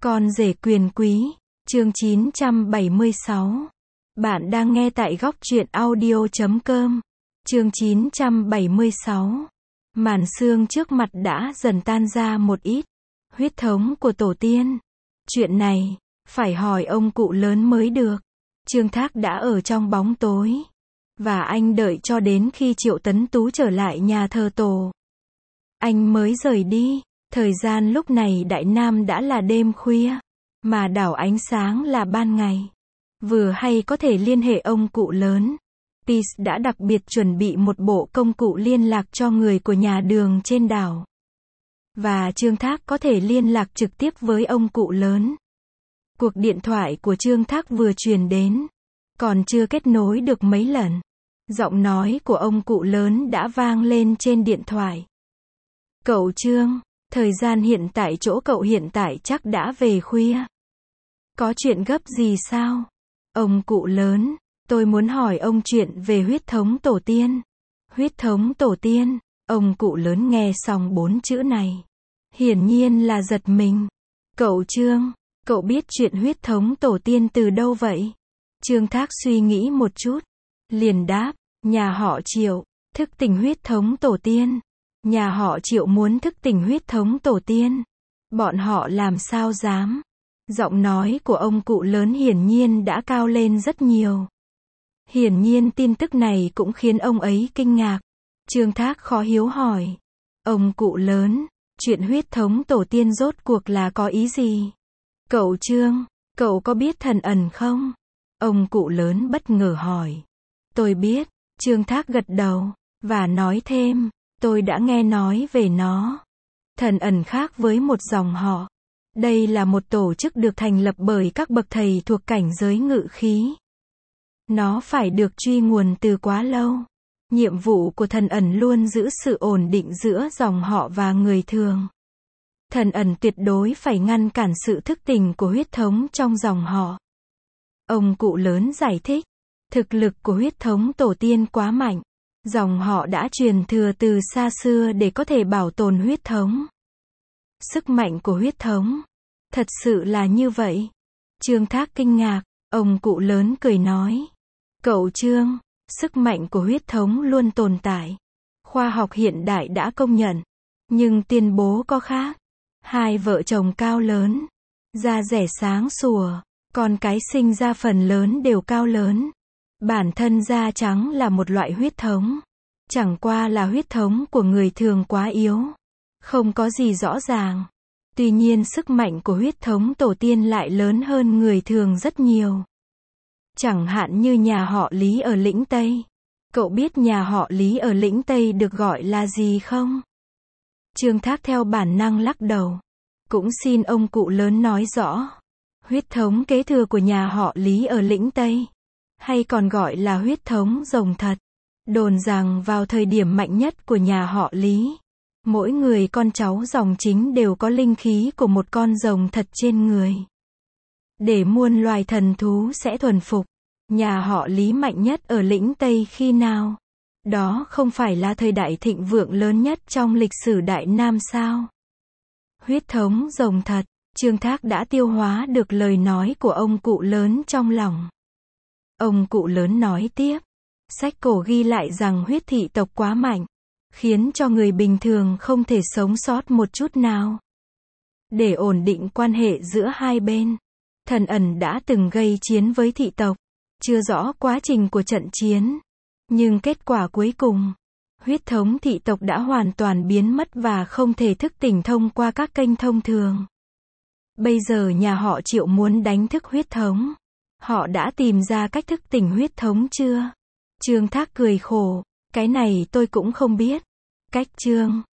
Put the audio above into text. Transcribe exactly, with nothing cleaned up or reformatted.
Con rể quyền quý, chương chín trăm bảy mươi sáu. Bạn đang nghe tại góc truyện audio chấm com. Chương chín trăm bảy mươi sáu. Màn sương trước mặt đã dần tan ra một ít. Huyết thống của tổ tiên. Chuyện này, phải hỏi ông cụ lớn mới được. Trương Thác đã ở trong bóng tối. Và anh đợi cho đến khi Triệu Tấn Tú trở lại nhà thờ tổ. Anh mới rời đi. Thời gian lúc này Đại Nam đã là đêm khuya, mà đảo ánh sáng là ban ngày. Vừa hay có thể liên hệ ông cụ lớn. Peace đã đặc biệt chuẩn bị một bộ công cụ liên lạc cho người của nhà đường trên đảo. Và Trương Thác có thể liên lạc trực tiếp với ông cụ lớn. Cuộc điện thoại của Trương Thác vừa truyền đến, còn chưa kết nối được mấy lần. Giọng nói của ông cụ lớn đã vang lên trên điện thoại. Cậu Trương, thời gian hiện tại chỗ cậu hiện tại chắc đã về khuya. Có chuyện gấp gì sao? Ông cụ lớn, tôi muốn hỏi ông chuyện về huyết thống tổ tiên. Huyết thống tổ tiên, ông cụ lớn nghe xong bốn chữ này. Hiển nhiên là giật mình. Cậu Trương, cậu biết chuyện huyết thống tổ tiên từ đâu vậy? Trương Thác suy nghĩ một chút. Liền đáp, nhà họ Triệu, thức tỉnh huyết thống tổ tiên. Nhà họ Triệu muốn thức tỉnh huyết thống tổ tiên. Bọn họ làm sao dám? Giọng nói của ông cụ lớn hiển nhiên đã cao lên rất nhiều. Hiển nhiên tin tức này cũng khiến ông ấy kinh ngạc. Trương Thác khó hiểu hỏi. Ông cụ lớn, chuyện huyết thống tổ tiên rốt cuộc là có ý gì? Cậu Trương, cậu có biết thần ẩn không? Ông cụ lớn bất ngờ hỏi. Tôi biết, Trương Thác gật đầu, và nói thêm. Tôi đã nghe nói về nó. Thần ẩn khác với một dòng họ. Đây là một tổ chức được thành lập bởi các bậc thầy thuộc cảnh giới ngự khí. Nó phải được truy nguồn từ quá lâu. Nhiệm vụ của thần ẩn luôn giữ sự ổn định giữa dòng họ và người thường. Thần ẩn tuyệt đối phải ngăn cản sự thức tỉnh của huyết thống trong dòng họ. Ông cụ lớn giải thích. Thực lực của huyết thống tổ tiên quá mạnh. Dòng họ đã truyền thừa từ xa xưa để có thể bảo tồn huyết thống. Sức mạnh của huyết thống. Thật sự là như vậy. Trương Thác kinh ngạc, ông cụ lớn cười nói. Cậu Trương, sức mạnh của huyết thống luôn tồn tại. Khoa học hiện đại đã công nhận. Nhưng tuyên bố có khác. Hai vợ chồng cao lớn. Da rẻ sáng sủa. Con cái sinh ra phần lớn đều cao lớn. Bản thân da trắng là một loại huyết thống. Chẳng qua là huyết thống của người thường quá yếu. Không có gì rõ ràng. Tuy nhiên sức mạnh của huyết thống tổ tiên lại lớn hơn người thường rất nhiều. Chẳng hạn như nhà họ Lý ở lĩnh Tây. Cậu biết nhà họ Lý ở lĩnh Tây được gọi là gì không? Trương Thác theo bản năng lắc đầu. Cũng xin ông cụ lớn nói rõ. Huyết thống kế thừa của nhà họ Lý ở lĩnh Tây. Hay còn gọi là huyết thống rồng thật. Đồn rằng vào thời điểm mạnh nhất của nhà họ Lý, mỗi người con cháu dòng chính đều có linh khí của một con rồng thật trên người. Để muôn loài thần thú sẽ thuần phục. Nhà họ Lý mạnh nhất ở lĩnh Tây khi nào? Đó không phải là thời đại thịnh vượng lớn nhất trong lịch sử Đại Nam sao? Huyết thống rồng thật. Trương Thác đã tiêu hóa được lời nói của ông cụ lớn trong lòng. Ông cụ lớn nói tiếp. Sách cổ ghi lại rằng huyết thị tộc quá mạnh, khiến cho người bình thường không thể sống sót một chút nào. Để ổn định quan hệ giữa hai bên, thần ẩn đã từng gây chiến với thị tộc. Chưa rõ quá trình của trận chiến. Nhưng kết quả cuối cùng, huyết thống thị tộc đã hoàn toàn biến mất và không thể thức tỉnh thông qua các kênh thông thường. Bây giờ nhà họ Triệu muốn đánh thức huyết thống. Họ đã tìm ra cách thức tỉnh huyết thống chưa? Trương Thác cười khổ. Cái này tôi cũng không biết. Cách Trương,